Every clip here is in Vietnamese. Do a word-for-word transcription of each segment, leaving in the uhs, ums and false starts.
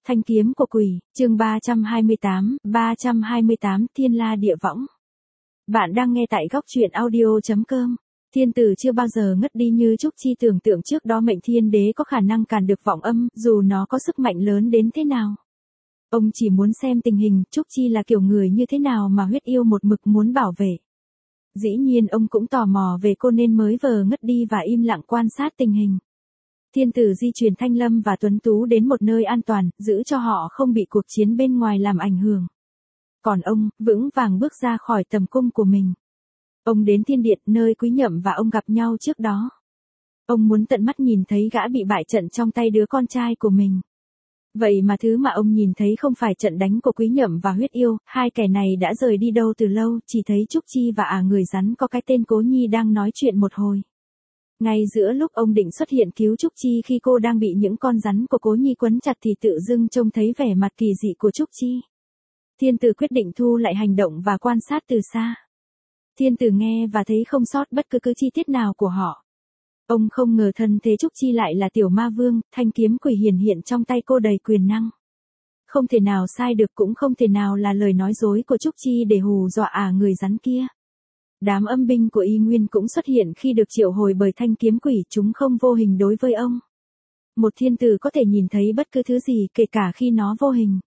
Thanh kiếm của quỷ, chương ba trăm hai mươi tám, ba trăm hai mươi tám Thiên La Địa Võng. Bạn đang nghe tại góc truyện audio chấm com. Thiên tử chưa bao giờ ngất đi như Trúc Chi tưởng tượng trước đó mệnh thiên đế có khả năng cản được vọng âm, dù nó có sức mạnh lớn đến thế nào. Ông chỉ muốn xem tình hình Trúc Chi là kiểu người như thế nào mà huyết yêu một mực muốn bảo vệ. Dĩ nhiên ông cũng tò mò về cô nên mới vờ ngất đi và im lặng quan sát tình hình. Thiên tử di chuyển Thanh Lâm và Tuấn Tú đến một nơi an toàn, giữ cho họ không bị cuộc chiến bên ngoài làm ảnh hưởng. Còn ông, vững vàng bước ra khỏi tầm cung của mình. Ông đến thiên điện nơi Quý Nhậm và ông gặp nhau trước đó. Ông muốn tận mắt nhìn thấy gã bị bại trận trong tay đứa con trai của mình. Vậy mà thứ mà ông nhìn thấy không phải trận đánh của Quý Nhậm và huyết yêu, hai kẻ này đã rời đi đâu từ lâu, chỉ thấy Trúc Chi và à người rắn có cái tên Cố Nhi đang nói chuyện một hồi. Ngay giữa lúc ông định xuất hiện cứu Trúc Chi khi cô đang bị những con rắn của Cố Nhi quấn chặt thì tự dưng trông thấy vẻ mặt kỳ dị của Trúc Chi. Thiên tử quyết định thu lại hành động và quan sát từ xa. Thiên tử nghe và thấy không sót bất cứ cứ chi tiết nào của họ. Ông không ngờ thân thế Trúc Chi lại là tiểu ma vương, thanh kiếm quỷ hiển hiện trong tay cô đầy quyền năng. Không thể nào sai được cũng không thể nào là lời nói dối của Trúc Chi để hù dọa à người rắn kia. Đám âm binh của Y Nguyên cũng xuất hiện khi được triệu hồi bởi thanh kiếm quỷ, chúng không vô hình đối với ông. Một thiên tử có thể nhìn thấy bất cứ thứ gì kể cả khi nó vô hình.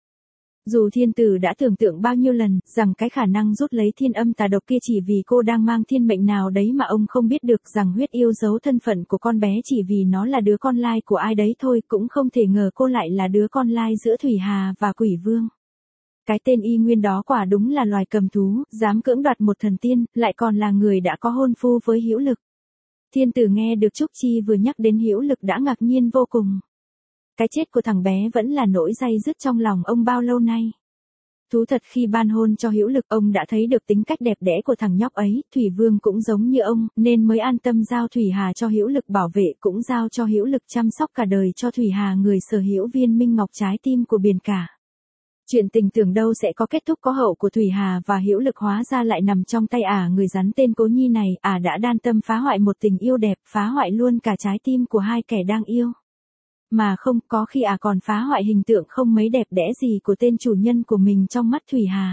Dù thiên tử đã tưởng tượng bao nhiêu lần rằng cái khả năng rút lấy thiên âm tà độc kia chỉ vì cô đang mang thiên mệnh nào đấy mà ông không biết được rằng huyết yêu giấu thân phận của con bé chỉ vì nó là đứa con lai của ai đấy thôi, cũng không thể ngờ cô lại là đứa con lai giữa Thủy Hà và Quỷ Vương. Cái tên Y Nguyên đó quả đúng là loài cầm thú, dám cưỡng đoạt một thần tiên, lại còn là người đã có hôn phu với Hữu Lực. Thiên tử nghe được Trúc Chi vừa nhắc đến Hữu Lực đã ngạc nhiên vô cùng. Cái chết của thằng bé vẫn là nỗi day dứt trong lòng ông bao lâu nay. Thú thật khi ban hôn cho Hữu Lực ông đã thấy được tính cách đẹp đẽ của thằng nhóc ấy, Thủy Vương cũng giống như ông, nên mới an tâm giao Thủy Hà cho Hữu Lực bảo vệ, cũng giao cho Hữu Lực chăm sóc cả đời cho Thủy Hà, người sở hữu viên minh ngọc trái tim của biển cả. Chuyện tình tưởng đâu sẽ có kết thúc có hậu của Thủy Hà và Hữu Lực hóa ra lại nằm trong tay ả người rắn tên Cố Nhi này, ả đã đan tâm phá hoại một tình yêu đẹp, phá hoại luôn cả trái tim của hai kẻ đang yêu. Mà không, có khi ả còn phá hoại hình tượng không mấy đẹp đẽ gì của tên chủ nhân của mình trong mắt Thủy Hà.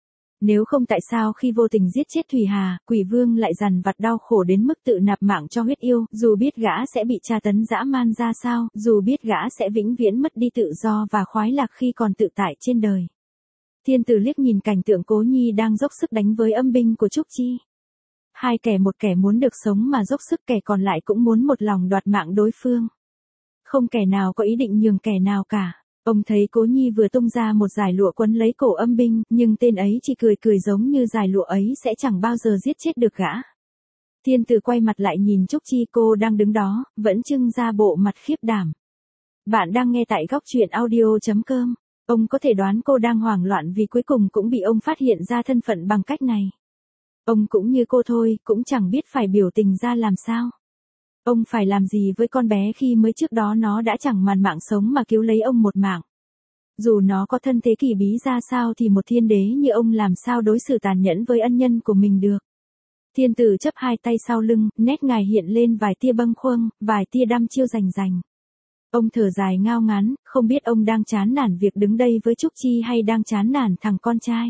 Nếu không tại sao khi vô tình giết chết Thủy Hà, Quỷ Vương lại dằn vặt đau khổ đến mức tự nạp mạng cho huyết yêu, dù biết gã sẽ bị tra tấn dã man ra sao, dù biết gã sẽ vĩnh viễn mất đi tự do và khoái lạc khi còn tự tại trên đời. Thiên tử liếc nhìn cảnh tượng Cố Nhi đang dốc sức đánh với âm binh của Trúc Chi. Hai kẻ, một kẻ muốn được sống mà dốc sức, kẻ còn lại cũng muốn một lòng đoạt mạng đối phương. Không kẻ nào có ý định nhường kẻ nào cả. Ông thấy Cố Nhi vừa tung ra một dải lụa quấn lấy cổ âm binh, nhưng tên ấy chỉ cười cười giống như dải lụa ấy sẽ chẳng bao giờ giết chết được gã. Thiên tử quay mặt lại nhìn Trúc Chi, cô đang đứng đó, vẫn trưng ra bộ mặt khiếp đảm. Bạn đang nghe tại góc truyện audio chấm com. Ông có thể đoán cô đang hoảng loạn vì cuối cùng cũng bị ông phát hiện ra thân phận bằng cách này. Ông cũng như cô thôi, cũng chẳng biết phải biểu tình ra làm sao. Ông phải làm gì với con bé khi mới trước đó nó đã chẳng màn mạng sống mà cứu lấy ông một mạng. Dù nó có thân thế kỳ bí ra sao thì một thiên đế như ông làm sao đối xử tàn nhẫn với ân nhân của mình được. Thiên tử chấp hai tay sau lưng, nét ngài hiện lên vài tia bâng khuâng, vài tia đăm chiêu rành rành. Ông thở dài ngao ngán, không biết ông đang chán nản việc đứng đây với Trúc Chi hay đang chán nản thằng con trai.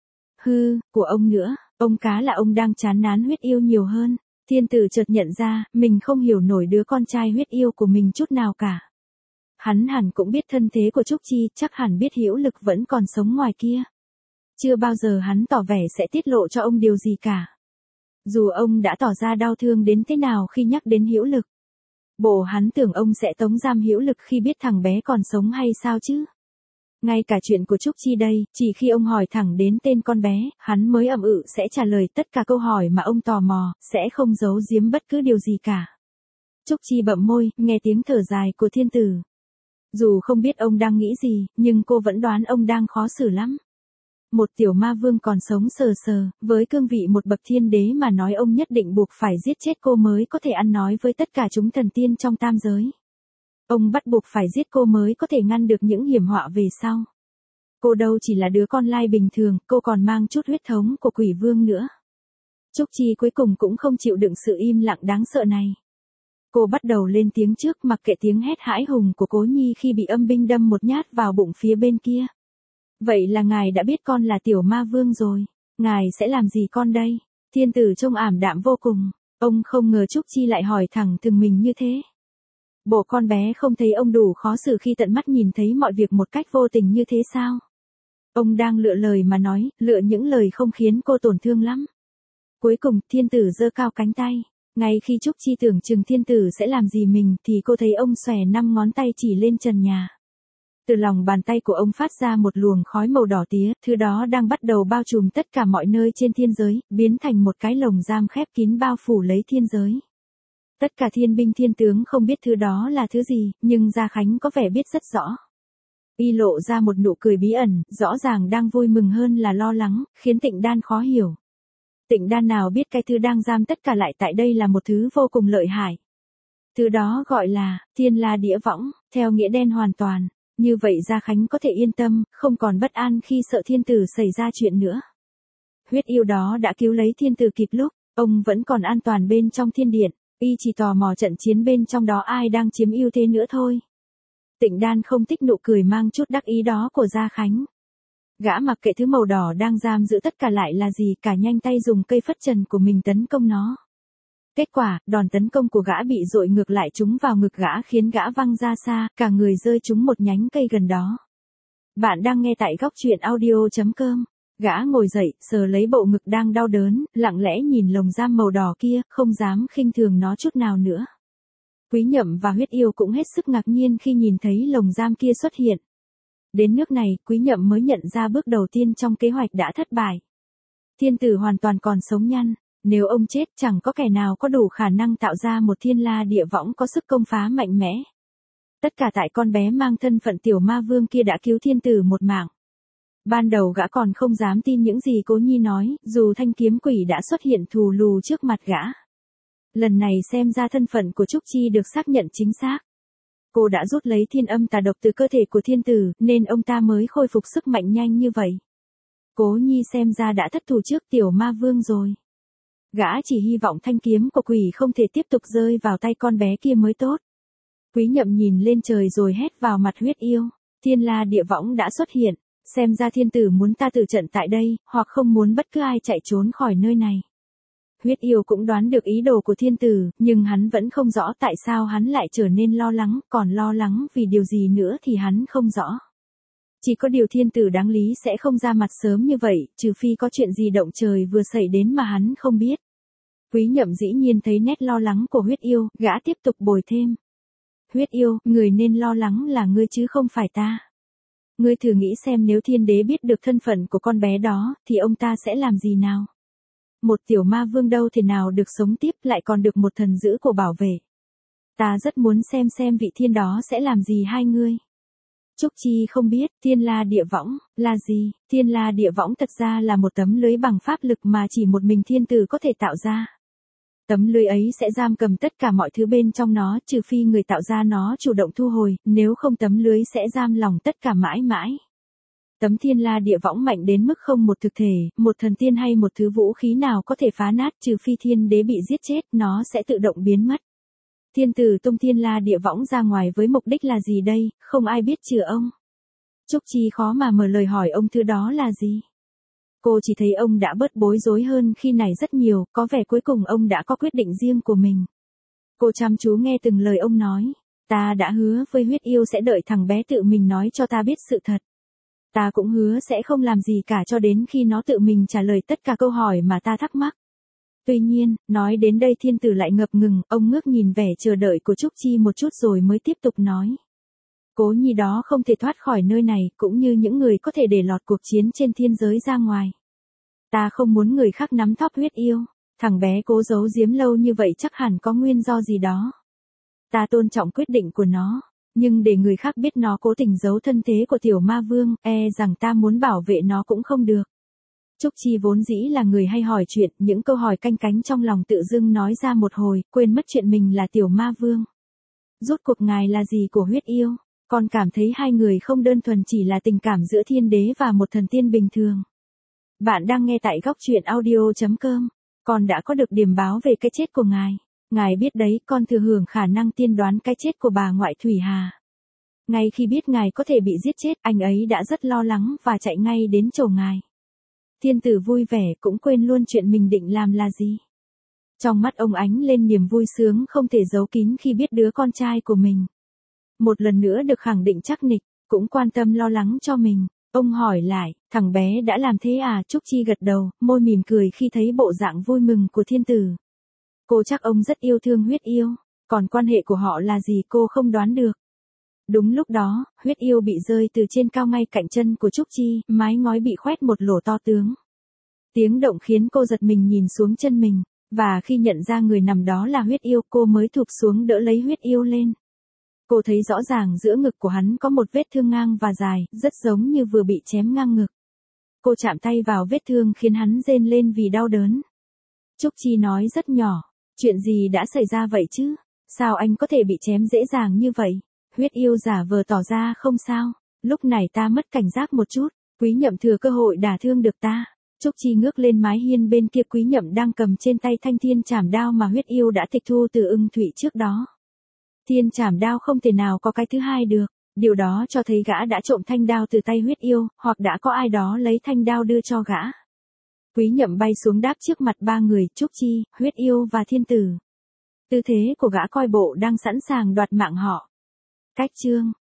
Hư, của ông nữa, ông cá là ông đang chán nán huyết yêu nhiều hơn. Thiên tử chợt nhận ra, mình không hiểu nổi đứa con trai huyết yêu của mình chút nào cả. Hắn hẳn cũng biết thân thế của Trúc Chi, chắc hẳn biết Hữu Lực vẫn còn sống ngoài kia. Chưa bao giờ hắn tỏ vẻ sẽ tiết lộ cho ông điều gì cả. Dù ông đã tỏ ra đau thương đến thế nào khi nhắc đến Hữu Lực. Bộ hắn tưởng ông sẽ tống giam Hữu Lực khi biết thằng bé còn sống hay sao chứ? Ngay cả chuyện của Trúc Chi đây, chỉ khi ông hỏi thẳng đến tên con bé, hắn mới ậm ừ sẽ trả lời tất cả câu hỏi mà ông tò mò, sẽ không giấu giếm bất cứ điều gì cả. Trúc Chi bậm môi, nghe tiếng thở dài của thiên tử. Dù không biết ông đang nghĩ gì, nhưng cô vẫn đoán ông đang khó xử lắm. Một tiểu ma vương còn sống sờ sờ, với cương vị một bậc thiên đế mà nói ông nhất định buộc phải giết chết cô mới có thể ăn nói với tất cả chúng thần tiên trong tam giới. Ông bắt buộc phải giết cô mới có thể ngăn được những hiểm họa về sau. Cô đâu chỉ là đứa con lai bình thường, cô còn mang chút huyết thống của Quỷ Vương nữa. Trúc Chi cuối cùng cũng không chịu đựng sự im lặng đáng sợ này. Cô bắt đầu lên tiếng trước mặc kệ tiếng hét hãi hùng của Cố Nhi khi bị âm binh đâm một nhát vào bụng phía bên kia. Vậy là ngài đã biết con là tiểu ma vương rồi. Ngài sẽ làm gì con đây? Thiên tử trông ảm đạm vô cùng. Ông không ngờ Trúc Chi lại hỏi thẳng thừng mình như thế. Bộ con bé không thấy ông đủ khó xử khi tận mắt nhìn thấy mọi việc một cách vô tình như thế sao? Ông đang lựa lời mà nói, lựa những lời không khiến cô tổn thương lắm. Cuối cùng, thiên tử giơ cao cánh tay. Ngay khi Trúc Chi tưởng chừng thiên tử sẽ làm gì mình thì cô thấy ông xòe năm ngón tay chỉ lên trần nhà. Từ lòng bàn tay của ông phát ra một luồng khói màu đỏ tía, thứ đó đang bắt đầu bao trùm tất cả mọi nơi trên thiên giới, biến thành một cái lồng giam khép kín bao phủ lấy thiên giới. Tất cả thiên binh thiên tướng không biết thứ đó là thứ gì, nhưng Gia Khánh có vẻ biết rất rõ. Y lộ ra một nụ cười bí ẩn, rõ ràng đang vui mừng hơn là lo lắng, khiến Tịnh Đan khó hiểu. Tịnh Đan nào biết cái thứ đang giam tất cả lại tại đây là một thứ vô cùng lợi hại. Thứ đó gọi là Thiên La Địa Võng, theo nghĩa đen hoàn toàn. Như vậy Gia Khánh có thể yên tâm, không còn bất an khi sợ thiên tử xảy ra chuyện nữa. Huyết yêu đó đã cứu lấy thiên tử kịp lúc, ông vẫn còn an toàn bên trong thiên điện, y chỉ tò mò trận chiến bên trong đó ai đang chiếm ưu thế nữa thôi. Tịnh Đan không thích nụ cười mang chút đắc ý đó của Gia Khánh. Gã mặc kệ thứ màu đỏ đang giam giữ tất cả lại là gì, cả nhanh tay dùng cây phất trần của mình tấn công nó. Kết quả, đòn tấn công của gã bị dội ngược lại trúng vào ngực gã khiến gã văng ra xa, cả người rơi trúng một nhánh cây gần đó. Bạn đang nghe tại góc truyện audio chấm com. Gã ngồi dậy, sờ lấy bộ ngực đang đau đớn, lặng lẽ nhìn lồng giam màu đỏ kia, không dám khinh thường nó chút nào nữa. Quý Nhậm và Huyết Yêu cũng hết sức ngạc nhiên khi nhìn thấy lồng giam kia xuất hiện. Đến nước này, Quý Nhậm mới nhận ra bước đầu tiên trong kế hoạch đã thất bại. Thiên tử hoàn toàn còn sống nhăn. Nếu ông chết chẳng có kẻ nào có đủ khả năng tạo ra một thiên la địa võng có sức công phá mạnh mẽ. Tất cả tại con bé mang thân phận tiểu ma vương kia đã cứu thiên tử một mạng. Ban đầu gã còn không dám tin những gì Cố Nhi nói, dù thanh kiếm quỷ đã xuất hiện thù lù trước mặt gã. Lần này xem ra thân phận của Trúc Chi được xác nhận chính xác. Cô đã rút lấy thiên âm tà độc từ cơ thể của thiên tử, nên ông ta mới khôi phục sức mạnh nhanh như vậy. Cố Nhi xem ra đã thất thủ trước tiểu ma vương rồi. Gã chỉ hy vọng thanh kiếm của quỷ không thể tiếp tục rơi vào tay con bé kia mới tốt. Quý Nhậm nhìn lên trời rồi hét vào mặt Huyết Yêu. Thiên la địa võng đã xuất hiện. Xem ra thiên tử muốn ta tử trận tại đây, hoặc không muốn bất cứ ai chạy trốn khỏi nơi này. Huyết Yêu cũng đoán được ý đồ của thiên tử, nhưng hắn vẫn không rõ tại sao hắn lại trở nên lo lắng, còn lo lắng vì điều gì nữa thì hắn không rõ. Chỉ có điều thiên tử đáng lý sẽ không ra mặt sớm như vậy, trừ phi có chuyện gì động trời vừa xảy đến mà hắn không biết. Quý Nhậm dĩ nhiên thấy nét lo lắng của Huyết Yêu, gã tiếp tục bồi thêm. Huyết Yêu, người nên lo lắng là ngươi chứ không phải ta. Ngươi thử nghĩ xem nếu thiên đế biết được thân phận của con bé đó, thì ông ta sẽ làm gì nào? Một tiểu ma vương đâu thể nào được sống tiếp lại còn được một thần dữ của bảo vệ. Ta rất muốn xem xem vị thiên đó sẽ làm gì hai ngươi. Trúc Chi không biết, thiên la địa võng, là gì? Thiên la địa võng thật ra là một tấm lưới bằng pháp lực mà chỉ một mình thiên tử có thể tạo ra. Tấm lưới ấy sẽ giam cầm tất cả mọi thứ bên trong nó, trừ phi người tạo ra nó chủ động thu hồi, nếu không tấm lưới sẽ giam lòng tất cả mãi mãi. Tấm thiên la địa võng mạnh đến mức không một thực thể, một thần tiên hay một thứ vũ khí nào có thể phá nát, trừ phi thiên đế bị giết chết, nó sẽ tự động biến mất. Thiên tử tung thiên la địa võng ra ngoài với mục đích là gì đây, không ai biết trừ ông. Trúc Chi khó mà mở lời hỏi ông thứ đó là gì. Cô chỉ thấy ông đã bớt bối rối hơn khi này rất nhiều, có vẻ cuối cùng ông đã có quyết định riêng của mình. Cô chăm chú nghe từng lời ông nói. Ta đã hứa với Huyết Yêu sẽ đợi thằng bé tự mình nói cho ta biết sự thật. Ta cũng hứa sẽ không làm gì cả cho đến khi nó tự mình trả lời tất cả câu hỏi mà ta thắc mắc. Tuy nhiên, nói đến đây thiên tử lại ngập ngừng, ông ngước nhìn vẻ chờ đợi của Trúc Chi một chút rồi mới tiếp tục nói. Cố Nhi đó không thể thoát khỏi nơi này, cũng như những người có thể để lọt cuộc chiến trên thiên giới ra ngoài. Ta không muốn người khác nắm thóp Huyết Yêu, thằng bé cố giấu giếm lâu như vậy chắc hẳn có nguyên do gì đó. Ta tôn trọng quyết định của nó, nhưng để người khác biết nó cố tình giấu thân thế của tiểu ma vương, e rằng ta muốn bảo vệ nó cũng không được. Trúc Chi vốn dĩ là người hay hỏi chuyện, những câu hỏi canh cánh trong lòng tự dưng nói ra một hồi, quên mất chuyện mình là tiểu ma vương. Rốt cuộc ngài là gì của Huyết Yêu? Con cảm thấy hai người không đơn thuần chỉ là tình cảm giữa thiên đế và một thần tiên bình thường. Bạn đang nghe tại góc truyện audio chấm com. Con đã có được điểm báo về cái chết của ngài. Ngài biết đấy, con thừa hưởng khả năng tiên đoán cái chết của bà ngoại Thủy Hà. Ngay khi biết ngài có thể bị giết chết, anh ấy đã rất lo lắng và chạy ngay đến chỗ ngài. Thiên tử vui vẻ, cũng quên luôn chuyện mình định làm là gì. Trong mắt ông ánh lên niềm vui sướng không thể giấu kín khi biết đứa con trai của mình một lần nữa được khẳng định chắc nịch, cũng quan tâm lo lắng cho mình. Ông hỏi lại, thằng bé đã làm thế à? Trúc Chi gật đầu, môi mỉm cười khi thấy bộ dạng vui mừng của thiên tử. Cô chắc ông rất yêu thương Huyết Yêu, còn quan hệ của họ là gì cô không đoán được. Đúng lúc đó, Huyết Yêu bị rơi từ trên cao ngay cạnh chân của Trúc Chi, mái ngói bị khoét một lỗ to tướng. Tiếng động khiến cô giật mình nhìn xuống chân mình, và khi nhận ra người nằm đó là Huyết Yêu, cô mới thụp xuống đỡ lấy Huyết Yêu lên. Cô thấy rõ ràng giữa ngực của hắn có một vết thương ngang và dài, rất giống như vừa bị chém ngang ngực. Cô chạm tay vào vết thương khiến hắn rên lên vì đau đớn. Trúc Chi nói rất nhỏ, chuyện gì đã xảy ra vậy chứ? Sao anh có thể bị chém dễ dàng như vậy? Huyết Yêu giả vờ tỏ ra không sao. Lúc này ta mất cảnh giác một chút, Quý Nhậm thừa cơ hội đả thương được ta. Trúc Chi ngước lên mái hiên bên kia, Quý Nhậm đang cầm trên tay thanh thiên trảm đao mà Huyết Yêu đã tịch thu từ Ưng Thụy trước đó. Thiên trảm đao không thể nào có cái thứ hai được, điều đó cho thấy gã đã trộm thanh đao từ tay Huyết Yêu, hoặc đã có ai đó lấy thanh đao đưa cho gã. Quý Nhậm bay xuống đáp trước mặt ba người, Trúc Chi, Huyết Yêu và thiên tử. Tư thế của gã coi bộ đang sẵn sàng đoạt mạng họ. Cách chương